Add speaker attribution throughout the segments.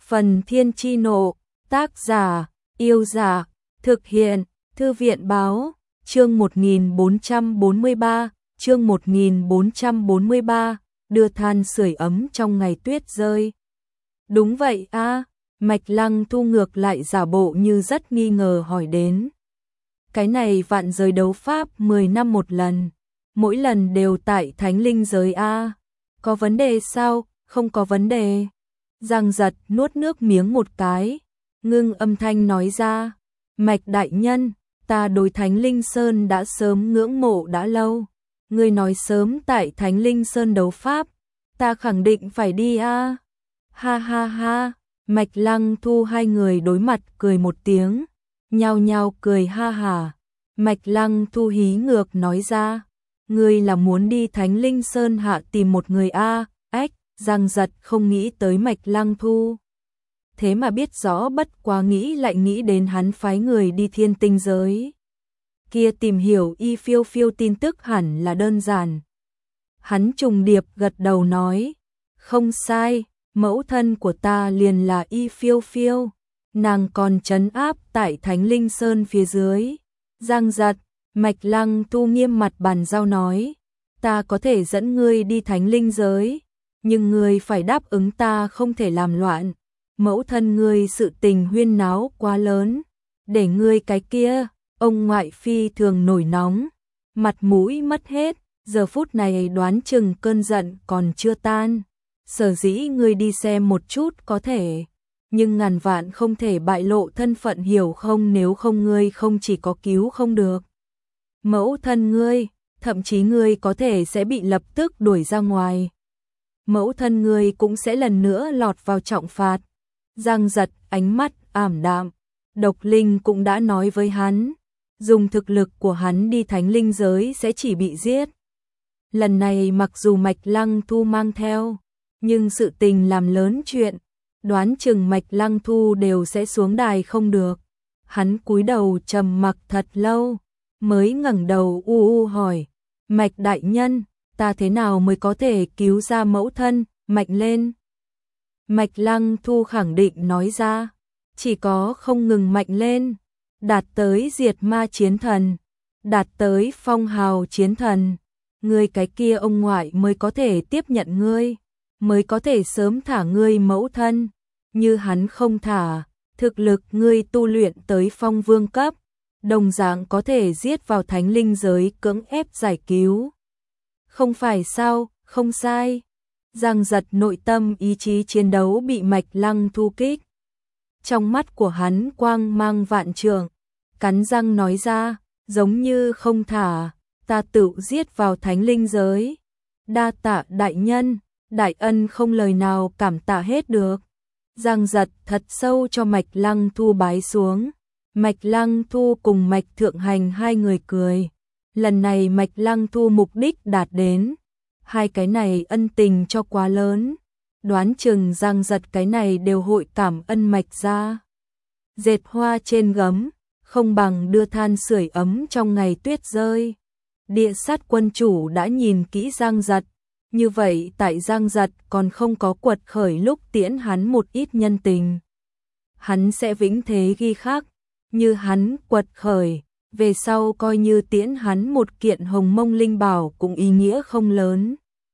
Speaker 1: Phần Thiên Chi Nộ, tác giả, Yêu Giả, thực hiện, Thư viện Báo, chương 1443, chương 1443, đưa than sưởi ấm trong ngày tuyết rơi. Đúng vậy a, Mạch Lăng Thu ngược lại giả bộ như rất nghi ngờ hỏi đến. Cái này vạn giới đấu pháp 10 năm một lần, mỗi lần đều tại Thánh Linh giới a. Có vấn đề sao? Không có vấn đề. Giang Giật nuốt nước miếng một cái, ngưng âm thanh nói ra, Mạch đại nhân, ta đối Thánh Linh Sơn đã sớm ngưỡng mộ đã lâu. Ngươi nói sớm tại Thánh Linh Sơn đấu pháp, ta khẳng định phải đi a. Ha ha ha, Mạch Lăng Thu hai người đối mặt cười một tiếng, nhao nhao cười ha hả. Mạch Lăng Thu hí ngược nói ra, ngươi là muốn đi Thánh Linh Sơn hạ tìm một người a? Ếch, Giang Giật không nghĩ tới Mạch Lăng Thu. Thế mà biết rõ, bất quá nghĩ lại nghĩ đến hắn phái người đi Thiên Tinh giới. Kia tìm hiểu Y Phiêu Phiêu tin tức hẳn là đơn giản. Hắn trùng điệp gật đầu nói, không sai, mẫu thân của ta liền là Y Phiêu Phiêu, nàng còn trấn áp tại Thánh Linh Sơn phía dưới. Giang Giật, Mạch Lăng Thu nghiêm mặt bàn giao nói, ta có thể dẫn ngươi đi Thánh Linh giới, nhưng ngươi phải đáp ứng ta không thể làm loạn. Mẫu thân ngươi sự tình huyên náo quá lớn, để ngươi cái kia, ông ngoại phi thường nổi nóng, mặt mũi mất hết, giờ phút này đoán chừng cơn giận còn chưa tan. Sở dĩ ngươi đi xem một chút có thể, nhưng ngàn vạn không thể bại lộ thân phận hiểu không, nếu không ngươi không chỉ có cứu không được mẫu thân ngươi, thậm chí ngươi có thể sẽ bị lập tức đuổi ra ngoài. Mẫu thân ngươi cũng sẽ lần nữa lọt vào trọng phạt. Giang Giật ánh mắt ảm đạm, Độc Linh cũng đã nói với hắn, dùng thực lực của hắn đi Thánh Linh giới sẽ chỉ bị giết. Lần này mặc dù Mạch Lăng Thu mang theo, nhưng sự tình làm lớn chuyện, đoán chừng Mạch Lăng Thu đều sẽ xuống đài không được. Hắn cúi đầu trầm mặc thật lâu, mới ngẩng đầu hỏi, Mạch đại nhân, ta thế nào mới có thể cứu ra mẫu thân? Mạnh lên. Mạch Lăng Thu khẳng định nói ra, chỉ có không ngừng mạnh lên, đạt tới diệt ma chiến thần, đạt tới phong hào chiến thần, ngươi cái kia ông ngoại mới có thể tiếp nhận ngươi, mới có thể sớm thả ngươi mẫu thân. Như hắn không thả, thực lực ngươi tu luyện tới phong vương cấp, đồng dạng có thể giết vào Thánh Linh giới cưỡng ép giải cứu. Không phải sao? Không sai. Giang Giật nội tâm ý chí chiến đấu bị Mạch Lăng Thu kích. Trong mắt của hắn quang mang vạn trượng, cắn răng nói ra, giống như không thả, ta tự giết vào Thánh Linh giới. Đa tạ đại nhân, đại ân không lời nào cảm tạ hết được. Giang Giật thật sâu cho Mạch Lăng Thu bái xuống. Mạch Lăng Thu cùng Mạch Thượng Hành hai người cười. Lần này Mạch Lăng Thu mục đích đạt đến. Hai cái này ân tình cho quá lớn, đoán chừng Giang Giật cái này đều hội cảm ơn Mạch ra. Dệt hoa trên gấm, không bằng đưa than sưởi ấm trong ngày tuyết rơi. Địa sát quân chủ đã nhìn kỹ Giang Giật, như vậy tại Giang Giật còn không có quật khởi lúc tiễn hắn một ít nhân tình. Hắn sẽ vĩnh thế ghi khắc, như hắn quật khởi, về sau coi như tiễn hắn một kiện hồng mông linh bảo cũng ý nghĩa không lớn.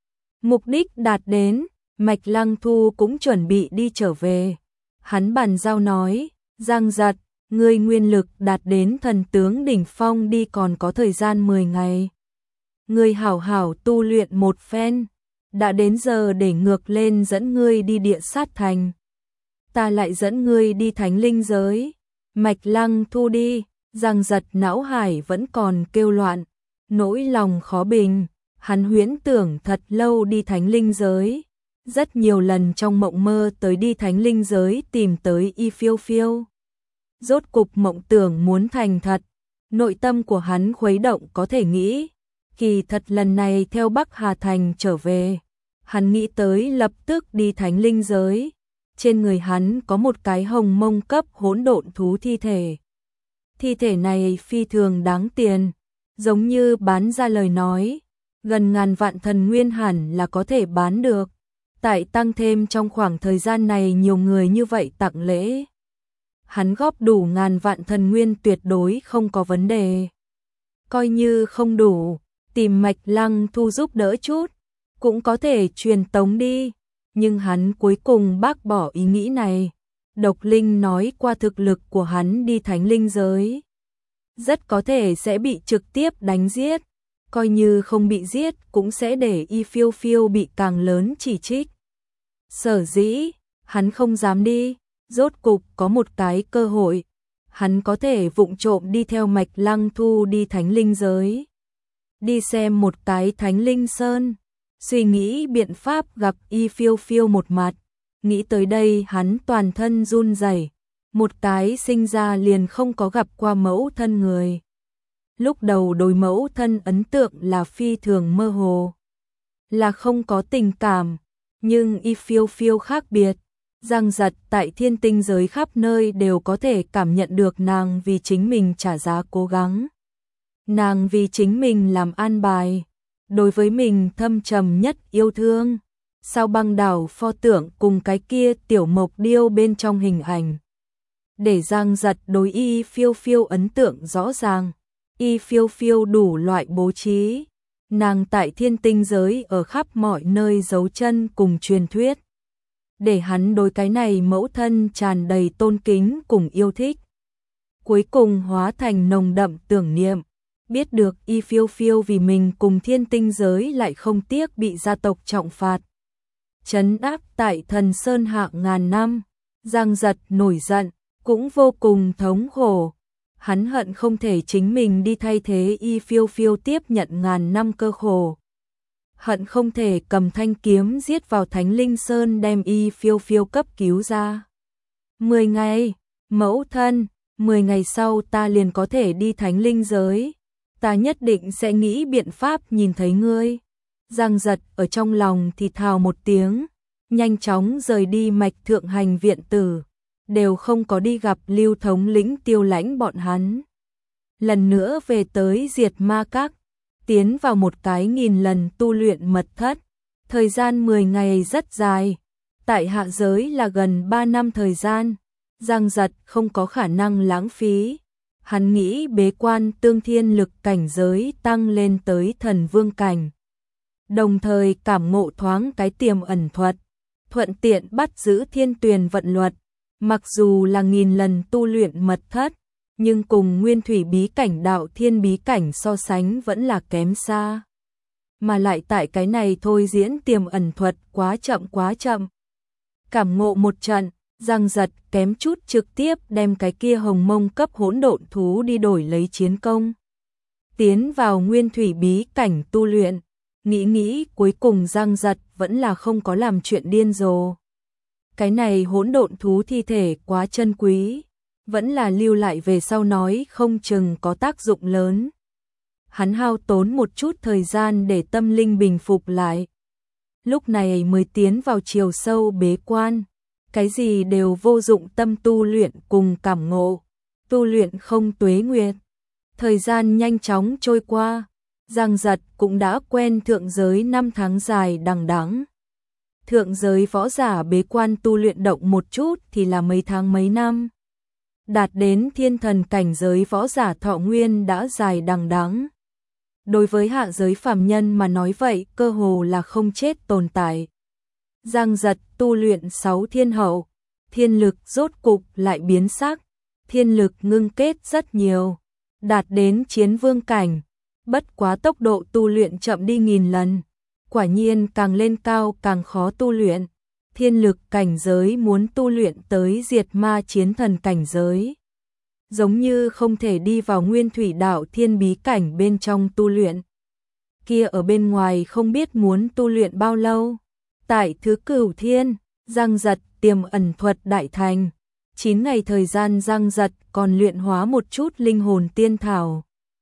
Speaker 1: Mục đích đạt đến, Mạch Lăng Thu cũng chuẩn bị đi trở về. Hắn bàn giao nói, Giang Giật, ngươi nguyên lực đạt đến thần tướng đỉnh phong đi còn có thời gian 10 ngày. Ngươi hảo hảo tu luyện một phen, đã đến giờ để ngược lên dẫn ngươi đi địa sát thành. Ta lại dẫn ngươi đi Thánh Linh giới. Mạch Lăng Thu đi. Giang Giật não hải vẫn còn kêu loạn, nỗi lòng khó bình, hắn huyễn tưởng thật lâu đi Thánh Linh giới, rất nhiều lần trong mộng mơ tới đi Thánh Linh giới tìm tới Y Phiêu Phiêu. Rốt cục mộng tưởng muốn thành thật, nội tâm của hắn khuấy động có thể nghĩ, kỳ thật lần này theo Bắc Hà Thành trở về, hắn nghĩ tới lập tức đi Thánh Linh giới, trên người hắn có một cái hồng mông cấp hỗn độn thú thi thể. Thi thể này phi thường đáng tiền, giống như bán ra lời nói, gần ngàn vạn thần nguyên hẳn là có thể bán được. Tại tăng thêm trong khoảng thời gian này nhiều người như vậy tặng lễ. Hắn góp đủ ngàn vạn thần nguyên tuyệt đối không có vấn đề. Coi như không đủ, tìm Mạch Lăng Thu giúp đỡ chút, cũng có thể truyền tống đi. Nhưng hắn cuối cùng bác bỏ ý nghĩ này. Độc Linh nói qua thực lực của hắn đi thánh linh giới, rất có thể sẽ bị trực tiếp đánh giết. Coi như không bị giết cũng sẽ để Y Phiêu Phiêu bị càng lớn chỉ trích. Sở dĩ, hắn không dám đi, rốt cục có một cái cơ hội. Hắn có thể vụng trộm đi theo Mạch Lăng Thu đi thánh linh giới. Đi xem một cái thánh linh sơn, suy nghĩ biện pháp gặp Y Phiêu Phiêu một mặt. Nghĩ tới đây hắn toàn thân run rẩy, một cái sinh ra liền không có gặp qua mẫu thân người. Lúc đầu đối mẫu thân ấn tượng là phi thường mơ hồ, là không có tình cảm, nhưng Y Phiêu Phiêu khác biệt. Giang Giật tại thiên tinh giới khắp nơi đều có thể cảm nhận được nàng vì chính mình trả giá cố gắng. Nàng vì chính mình làm an bài, đối với mình thâm trầm nhất yêu thương. Sao Băng Đảo pho tượng cùng cái kia tiểu mộc điêu bên trong hình ảnh, để Giang Giật đối Y Phiêu Phiêu ấn tượng rõ ràng. Y Phiêu Phiêu đủ loại bố trí, nàng tại thiên tinh giới ở khắp mọi nơi giấu chân cùng truyền thuyết, để hắn đối cái này mẫu thân tràn đầy tôn kính cùng yêu thích. Cuối cùng hóa thành nồng đậm tưởng niệm, biết được Y Phiêu Phiêu vì mình cùng thiên tinh giới lại không tiếc bị gia tộc trọng phạt, trấn áp tại Thần Sơn hạ ngàn năm. Giang Giật nổi giận, cũng vô cùng thống khổ. Hắn hận không thể chính mình đi thay thế Y Phiêu Phiêu tiếp nhận ngàn năm cơ khổ. Hận không thể cầm thanh kiếm giết vào Thánh Linh Sơn đem Y Phiêu Phiêu cấp cứu ra. 10 ngày, mẫu thân, 10 ngày sau ta liền có thể đi Thánh Linh giới. Ta nhất định sẽ nghĩ biện pháp nhìn thấy ngươi. Giang Giật ở trong lòng thì thào một tiếng, nhanh chóng rời đi Mạch Thượng Hành viện tử, đều không có đi gặp Lưu thống lĩnh Tiêu Lãnh bọn hắn. Lần nữa về tới Diệt Ma Các, tiến vào một cái 1000 lần tu luyện mật thất. Thời gian 10 ngày rất dài, tại hạ giới là gần 3 năm thời gian. Giang Giật không có khả năng lãng phí. Hắn nghĩ bế quan tương thiên lực cảnh giới tăng lên tới thần vương cảnh, đồng thời cảm ngộ thoáng cái tiềm ẩn thuật, thuận tiện bắt giữ thiên tuyền vận luật. Mặc dù là 1000 lần tu luyện mật thất, nhưng cùng nguyên thủy bí cảnh đạo thiên bí cảnh so sánh vẫn là kém xa. Mà lại tại cái này thôi diễn tiềm ẩn thuật quá chậm. Cảm ngộ một trận, Giang Giật kém chút trực tiếp đem cái kia hồng mông cấp hỗn độn thú đi đổi lấy chiến công. Tiến vào nguyên thủy bí cảnh tu luyện, nghĩ cuối cùng Giang Giật vẫn là không có làm chuyện điên rồ. Cái này hỗn độn thú thi thể quá chân quý, vẫn là lưu lại về sau nói không chừng có tác dụng lớn. Hắn hao tốn một chút thời gian để tâm linh bình phục lại. Lúc này mới tiến vào chiều sâu bế quan, cái gì đều vô dụng tâm tu luyện cùng cảm ngộ, tu luyện không tuế nguyệt. Thời gian nhanh chóng trôi qua, Giang Giật cũng đã quen thượng giới 5 tháng dài đằng đẵng. Thượng giới võ giả bế quan tu luyện động một chút thì là mấy tháng mấy năm. Đạt đến thiên thần cảnh giới võ giả thọ nguyên đã dài đằng đẵng. Đối với hạ giới phàm nhân mà nói vậy cơ hồ là không chết tồn tại. Giang Giật tu luyện 6 thiên hậu, thiên lực rốt cục lại biến sắc, thiên lực ngưng kết rất nhiều, đạt đến chiến vương cảnh. Bất quá tốc độ tu luyện chậm đi 1000 lần. Quả nhiên càng lên cao càng khó tu luyện. Thiên lực cảnh giới muốn tu luyện tới diệt ma chiến thần cảnh giới, giống như không thể đi vào nguyên thủy đạo thiên bí cảnh bên trong tu luyện. Kia ở bên ngoài không biết muốn tu luyện bao lâu. Tại thứ Cửu Thiên, Giang Giật tiềm ẩn thuật đại thành. 9 ngày thời gian Giang Giật còn luyện hóa một chút linh hồn tiên thảo.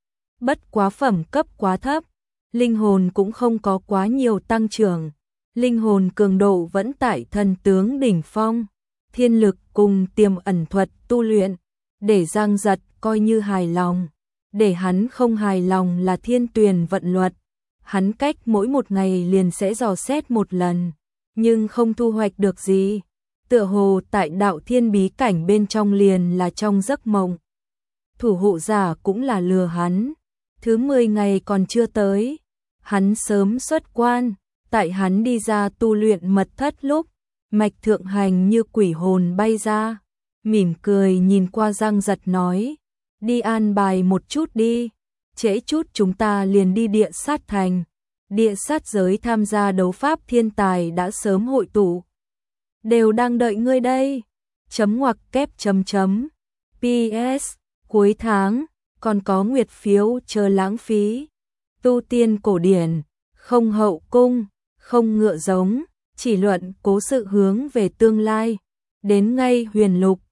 Speaker 1: Bất quá phẩm cấp quá thấp, linh hồn cũng không có quá nhiều tăng trưởng. Linh hồn cường độ vẫn tại thần tướng đỉnh phong. Thiên lực cùng tiềm ẩn thuật tu luyện, để Giang Giật coi như hài lòng. Để hắn không hài lòng là thiên tuyền vận luật. Hắn cách mỗi một ngày liền sẽ dò xét một lần. nhưng không thu hoạch được gì. Tựa hồ tại đạo thiên bí cảnh bên trong liền là trong giấc mộng. Thủ hộ giả cũng là lừa hắn. Thứ 10 ngày còn chưa tới, hắn sớm xuất quan. Tại hắn đi ra tu luyện mật thất lúc, Mạch Thượng Hành như quỷ hồn bay ra, mỉm cười nhìn qua Giang Giật nói, đi an bài một chút đi, trễ chút chúng ta liền đi địa sát thành. Địa sát giới tham gia đấu pháp thiên tài đã sớm hội tụ, đều đang đợi ngươi đây. Chấm ngoặc kép chấm chấm. PS, cuối tháng, còn có nguyệt phiếu chờ lãng phí. Tu tiên cổ điển, không hậu cung, không ngựa giống, chỉ luận cố sự hướng về tương lai. Đến ngay huyền lục,